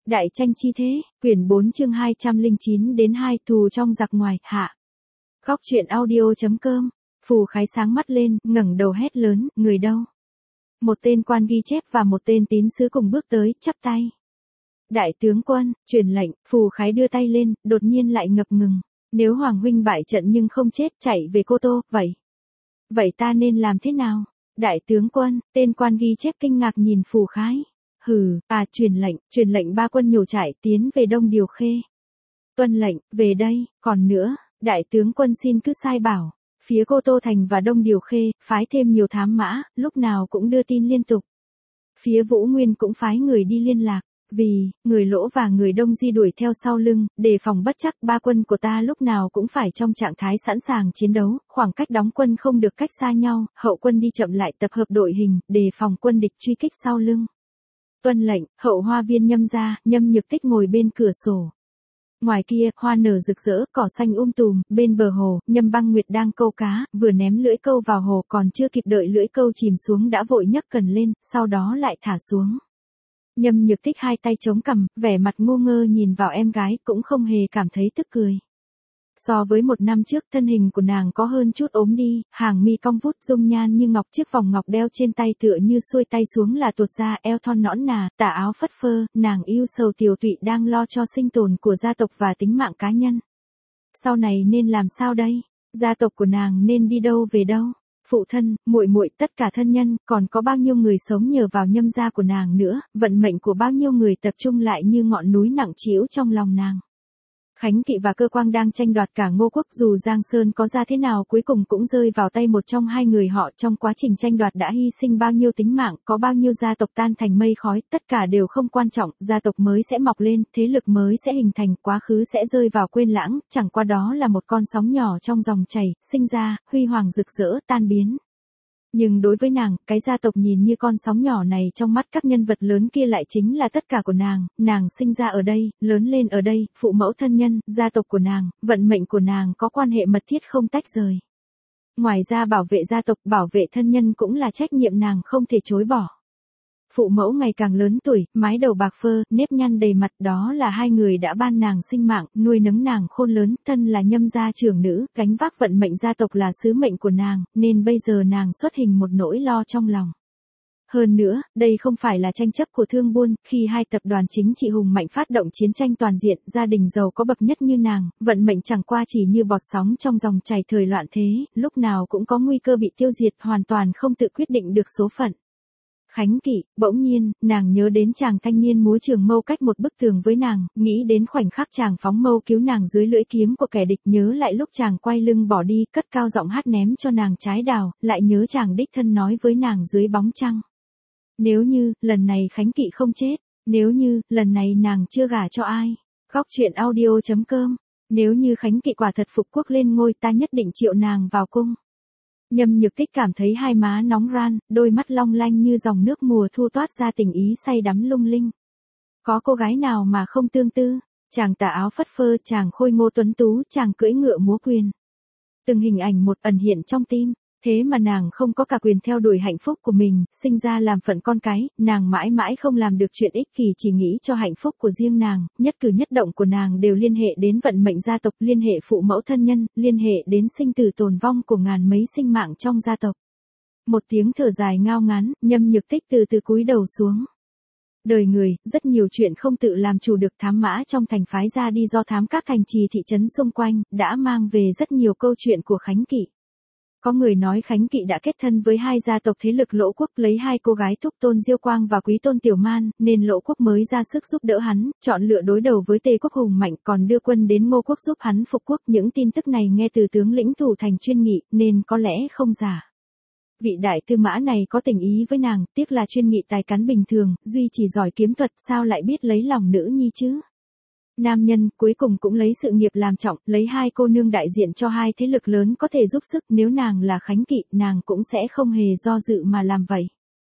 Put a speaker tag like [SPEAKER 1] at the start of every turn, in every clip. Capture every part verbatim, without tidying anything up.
[SPEAKER 1] Đại tranh chi thế, quyển bốn chương hai trăm lẻ chín đến hai thù trong giặc ngoài, hạ. Góc truyện audio.com, Phù Khái sáng mắt lên, ngẩng đầu hét lớn, người đâu? Một tên quan ghi chép và một tên tín sứ cùng bước tới, chắp tay. Đại tướng quân, truyền lệnh, Phù Khái đưa tay lên, đột nhiên lại ngập ngừng. Nếu Hoàng huynh bại trận nhưng không chết, chạy về Cô Tô, vậy. Vậy ta nên làm thế nào? Đại tướng quân, tên quan ghi chép kinh ngạc nhìn Phù Khái. Hừ, à, truyền lệnh, truyền lệnh ba quân nhổ trại tiến về Đông Điều Khê. Tuân lệnh, về đây, còn nữa, đại tướng quân xin cứ sai bảo. Phía Cô Tô Thành và Đông Điều Khê, phái thêm nhiều thám mã, lúc nào cũng đưa tin liên tục. Phía Vũ Nguyên cũng phái người đi liên lạc, vì, người Lỗ và người Đông Di đuổi theo sau lưng, đề phòng bất chắc ba quân của ta lúc nào cũng phải trong trạng thái sẵn sàng chiến đấu, khoảng cách đóng quân không được cách xa nhau, hậu quân đi chậm lại tập hợp đội hình, đề phòng quân địch truy kích sau lưng. Tuân lệnh, hậu hoa viên Nhâm ra, Nhâm Nhược Tích ngồi bên cửa sổ. Ngoài kia, hoa nở rực rỡ, cỏ xanh um tùm, bên bờ hồ, Nhâm Băng Nguyệt đang câu cá, vừa ném lưỡi câu vào hồ còn chưa kịp đợi lưỡi câu chìm xuống đã vội nhấc cần lên, sau đó lại thả xuống. Nhâm Nhược Tích hai tay chống cằm, vẻ mặt ngu ngơ nhìn vào em gái, cũng không hề cảm thấy tức cười. So với một năm trước, thân hình của nàng có hơn chút ốm đi, hàng mi cong vút, dung nhan như ngọc, chiếc vòng ngọc đeo trên tay tựa như xuôi tay xuống là tuột ra, eo thon nõn nà, tà áo phất phơ, nàng yêu sầu tiều tụy đang lo cho sinh tồn của gia tộc và tính mạng cá nhân. Sau này nên làm sao đây? Gia tộc của nàng nên đi đâu về đâu? Phụ thân, muội muội, tất cả thân nhân, còn có bao nhiêu người sống nhờ vào Nhâm gia của nàng nữa, vận mệnh của bao nhiêu người tập trung lại như ngọn núi nặng trĩu trong lòng nàng. Khánh Kỵ và Cơ Quang đang tranh đoạt cả Ngô quốc, dù Giang Sơn có ra thế nào cuối cùng cũng rơi vào tay một trong hai người họ, trong quá trình tranh đoạt đã hy sinh bao nhiêu tính mạng, có bao nhiêu gia tộc tan thành mây khói, tất cả đều không quan trọng, gia tộc mới sẽ mọc lên, thế lực mới sẽ hình thành, quá khứ sẽ rơi vào quên lãng, chẳng qua đó là một con sóng nhỏ trong dòng chảy, sinh ra, huy hoàng rực rỡ, tan biến. Nhưng đối với nàng, cái gia tộc nhìn như con sóng nhỏ này trong mắt các nhân vật lớn kia lại chính là tất cả của nàng, nàng sinh ra ở đây, lớn lên ở đây, phụ mẫu thân nhân, gia tộc của nàng, vận mệnh của nàng có quan hệ mật thiết không tách rời. Ngoài ra bảo vệ gia tộc, bảo vệ thân nhân cũng là trách nhiệm nàng không thể chối bỏ. Phụ mẫu ngày càng lớn tuổi, mái đầu bạc phơ, nếp nhăn đầy mặt, đó là hai người đã ban nàng sinh mạng, nuôi nấng nàng khôn lớn, thân là Nhâm gia trưởng nữ, gánh vác vận mệnh gia tộc là sứ mệnh của nàng, nên bây giờ nàng xuất hình một nỗi lo trong lòng. Hơn nữa, đây không phải là tranh chấp của thương buôn, khi hai tập đoàn chính trị hùng mạnh phát động chiến tranh toàn diện, gia đình giàu có bậc nhất như nàng, vận mệnh chẳng qua chỉ như bọt sóng trong dòng chảy thời loạn thế, lúc nào cũng có nguy cơ bị tiêu diệt, hoàn toàn không tự quyết định được số phận. Khánh Kỵ, bỗng nhiên, nàng nhớ đến chàng thanh niên múa trường mâu cách một bức tường với nàng, nghĩ đến khoảnh khắc chàng phóng mâu cứu nàng dưới lưỡi kiếm của kẻ địch, nhớ lại lúc chàng quay lưng bỏ đi, cất cao giọng hát ném cho nàng trái đào, lại nhớ chàng đích thân nói với nàng dưới bóng trăng. Nếu như, lần này Khánh Kỵ không chết, nếu như, lần này nàng chưa gả cho ai. Góc truyện audio.com, nếu như Khánh Kỵ quả thật phục quốc lên ngôi, ta nhất định triệu nàng vào cung. Nhâm Nhược Tích cảm thấy hai má nóng ran, đôi mắt long lanh như dòng nước mùa thu toát ra tình ý say đắm lung linh. Có cô gái nào mà không tương tư, chàng tà áo phất phơ, chàng khôi ngô tuấn tú, chàng cưỡi ngựa múa quyền. Từng hình ảnh một ẩn hiện trong tim, thế mà nàng không có cả quyền theo đuổi hạnh phúc của mình, sinh ra làm phận con cái, nàng mãi mãi không làm được chuyện ích kỷ, chỉ nghĩ cho hạnh phúc của riêng nàng, nhất cử nhất động của nàng đều liên hệ đến vận mệnh gia tộc, liên hệ phụ mẫu thân nhân, liên hệ đến sinh tử tồn vong của ngàn mấy sinh mạng trong gia tộc. Một tiếng thở dài ngao ngán, Nhâm Nhược Tích từ từ cúi đầu xuống. Đời người, rất nhiều chuyện không tự làm chủ được, thám mã trong thành phái ra đi do thám các thành trì thị trấn xung quanh, đã mang về rất nhiều câu chuyện của Khánh Kỵ. Có người nói Khánh Kỵ đã kết thân với hai gia tộc thế lực Lỗ quốc, lấy hai cô gái Thúc Tôn Diêu Quang và Quý Tôn Tiểu Man, nên Lỗ quốc mới ra sức giúp đỡ hắn, chọn lựa đối đầu với Tề quốc hùng mạnh, còn đưa quân đến Ngô quốc giúp hắn phục quốc. Những tin tức này nghe từ tướng lĩnh thủ thành Chuyên Nghị, nên có lẽ không giả. Vị đại tư mã này có tình ý với nàng, tiếc là Chuyên Nghị tài cán bình thường, duy chỉ giỏi kiếm thuật, sao lại biết lấy lòng nữ nhi chứ? Nam nhân, cuối cùng cũng lấy sự nghiệp làm trọng, lấy hai cô nương đại diện cho hai thế lực lớn có thể giúp sức, nếu nàng là Khánh Kỵ, nàng cũng sẽ không hề do dự mà làm vậy.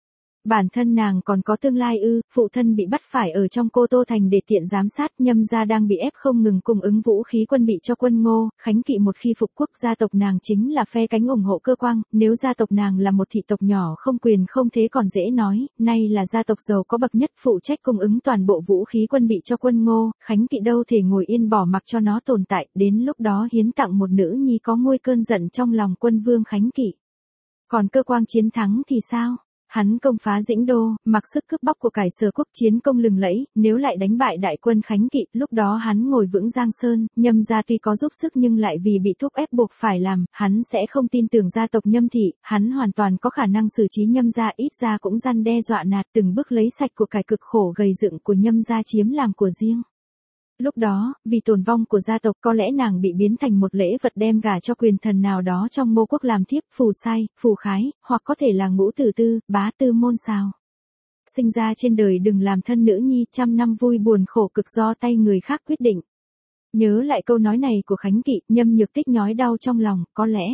[SPEAKER 1] Bản thân nàng còn có tương lai ư? Phụ thân bị bắt phải ở trong Cô Tô Thành để tiện giám sát, Nhâm gia đang bị ép không ngừng cung ứng vũ khí quân bị cho quân Ngô, Khánh Kỵ một khi phục quốc, gia tộc nàng chính là phe cánh ủng hộ Cơ Quang, nếu gia tộc nàng là một thị tộc nhỏ không quyền không thế còn dễ nói, nay là gia tộc giàu có bậc nhất phụ trách cung ứng toàn bộ vũ khí quân bị cho quân Ngô, Khánh Kỵ đâu thể ngồi yên bỏ mặc cho nó tồn tại, đến lúc đó hiến tặng một nữ nhi có nguôi cơn giận trong lòng quân vương Khánh Kỵ. Còn Cơ Quang chiến thắng thì sao? Hắn công phá Dĩnh Đô, mặc sức cướp bóc của cải Sở quốc, chiến công lừng lẫy, nếu lại đánh bại đại quân Khánh Kỵ, lúc đó hắn ngồi vững Giang Sơn, Nhâm gia tuy có giúp sức nhưng lại vì bị thúc ép buộc phải làm, hắn sẽ không tin tưởng gia tộc Nhâm thị, hắn hoàn toàn có khả năng xử trí Nhâm gia, ít ra cũng răn đe dọa nạt, từng bước lấy sạch của cải cực khổ gầy dựng của Nhâm gia chiếm làm của riêng. Lúc đó, vì tồn vong của gia tộc có lẽ nàng bị biến thành một lễ vật đem gả cho quyền thần nào đó trong Ngô quốc làm thiếp, phù sai, phù khái, hoặc có thể là ngũ tử tư, bá tư môn sao. Sinh ra trên đời đừng làm thân nữ nhi, trăm năm vui buồn khổ cực do tay người khác quyết định. Nhớ lại câu nói này của Khánh Kỵ, Nhâm Nhược Tích nhói đau trong lòng, có lẽ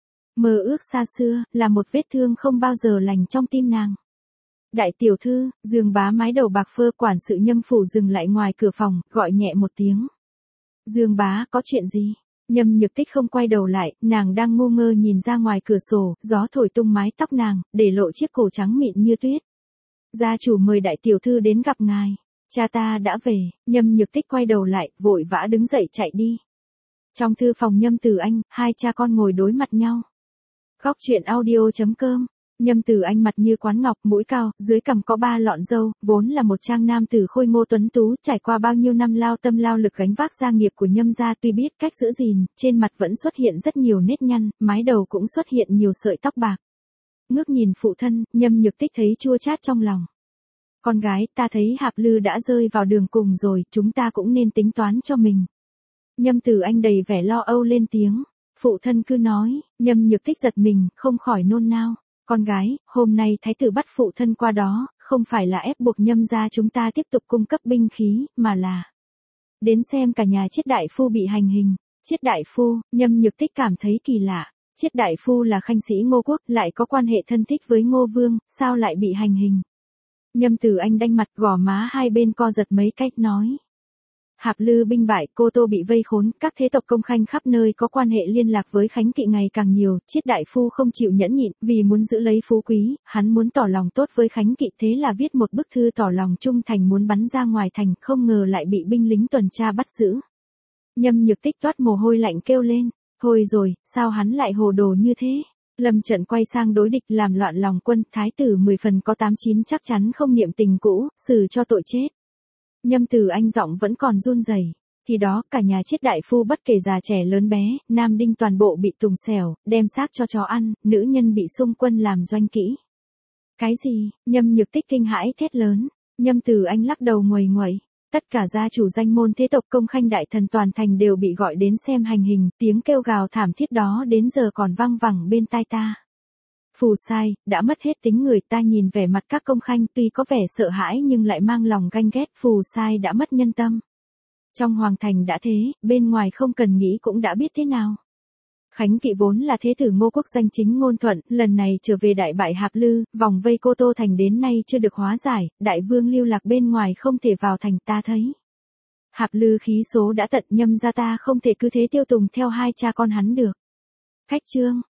[SPEAKER 1] mơ ước xa xưa, là một vết thương không bao giờ lành trong tim nàng. Đại tiểu thư, Dương Bá mái đầu bạc phơ, quản sự Nhâm phủ dừng lại ngoài cửa phòng, gọi nhẹ một tiếng. Dương Bá, có chuyện gì? Nhâm Nhược Tích không quay đầu lại, nàng đang ngu ngơ nhìn ra ngoài cửa sổ, gió thổi tung mái tóc nàng, để lộ chiếc cổ trắng mịn như tuyết. Gia chủ mời đại tiểu thư đến gặp ngài. Cha ta đã về. Nhâm Nhược Tích quay đầu lại, vội vã đứng dậy chạy đi. Trong thư phòng Nhâm Tử Anh, hai cha con ngồi đối mặt nhau. Góc truyện audio chấm com. Nhâm Tử Anh mặt như quán ngọc, mũi cao, dưới cằm có ba lọn râu, vốn là một trang nam tử khôi ngô tuấn tú, trải qua bao nhiêu năm lao tâm lao lực gánh vác gia nghiệp của Nhâm gia, tuy biết cách giữ gìn, trên mặt vẫn xuất hiện rất nhiều nếp nhăn, mái đầu cũng xuất hiện nhiều sợi tóc bạc. Ngước nhìn phụ thân, Nhâm Nhược Tích thấy chua chát trong lòng. Con gái, ta thấy Hạp Lư đã rơi vào đường cùng rồi, chúng ta cũng nên tính toán cho mình. Nhâm Tử Anh đầy vẻ lo âu lên tiếng. Phụ thân cứ nói. Nhâm Nhược Tích giật mình, không khỏi nôn nao. Con gái, hôm nay thái tử bắt phụ thân qua đó, không phải là ép buộc Nhâm gia chúng ta tiếp tục cung cấp binh khí, mà là đến xem cả nhà Chiết đại phu bị hành hình. Chiết đại phu, Nhâm Nhược Tích cảm thấy kỳ lạ. Chiết đại phu là khanh sĩ Ngô quốc, lại có quan hệ thân thích với Ngô vương, sao lại bị hành hình? Nhâm Tử Anh đanh mặt, gò má hai bên co giật mấy cách nói. Hạp Lư binh bại, Cô Tô bị vây khốn, các thế tộc công khanh khắp nơi có quan hệ liên lạc với Khánh Kỵ ngày càng nhiều, Chiết đại phu không chịu nhẫn nhịn, vì muốn giữ lấy phú quý, hắn muốn tỏ lòng tốt với Khánh Kỵ, thế là viết một bức thư tỏ lòng trung thành muốn bắn ra ngoài thành, không ngờ lại bị binh lính tuần tra bắt giữ. Nhâm Nhược Tích toát mồ hôi lạnh kêu lên, thôi rồi, sao hắn lại hồ đồ như thế? Lâm trận quay sang đối địch làm loạn lòng quân, thái tử mười phần có tám chín chắc chắn không niệm tình cũ, xử cho tội chết. Nhâm Tử Anh giọng vẫn còn run rẩy. Thì đó, cả nhà Chiết đại phu bất kể già trẻ lớn bé, nam đinh toàn bộ bị tùng xẻo, đem xác cho chó ăn, nữ nhân bị xung quân làm doanh kỹ. Cái gì? Nhâm Nhược Tích kinh hãi thét lớn. Nhâm Tử Anh lắc đầu nguầy nguậy. Tất cả gia chủ danh môn thế tộc công khanh đại thần toàn thành đều bị gọi đến xem hành hình, tiếng kêu gào thảm thiết đó đến giờ còn vang vẳng bên tai ta. Phù sai, đã mất hết tính người, ta nhìn vẻ mặt các công khanh tuy có vẻ sợ hãi nhưng lại mang lòng ganh ghét, phù sai đã mất nhân tâm. Trong hoàng thành đã thế, bên ngoài không cần nghĩ cũng đã biết thế nào. Khánh Kỵ vốn là thế tử Ngô quốc danh chính ngôn thuận, lần này trở về đại bại Hạp Lư, vòng vây Cô Tô thành đến nay chưa được hóa giải, đại vương lưu lạc bên ngoài không thể vào thành, ta thấy. Hạp Lư khí số đã tận, Nhâm gia ta không thể cứ thế tiêu tùng theo hai cha con hắn được. Khách trương,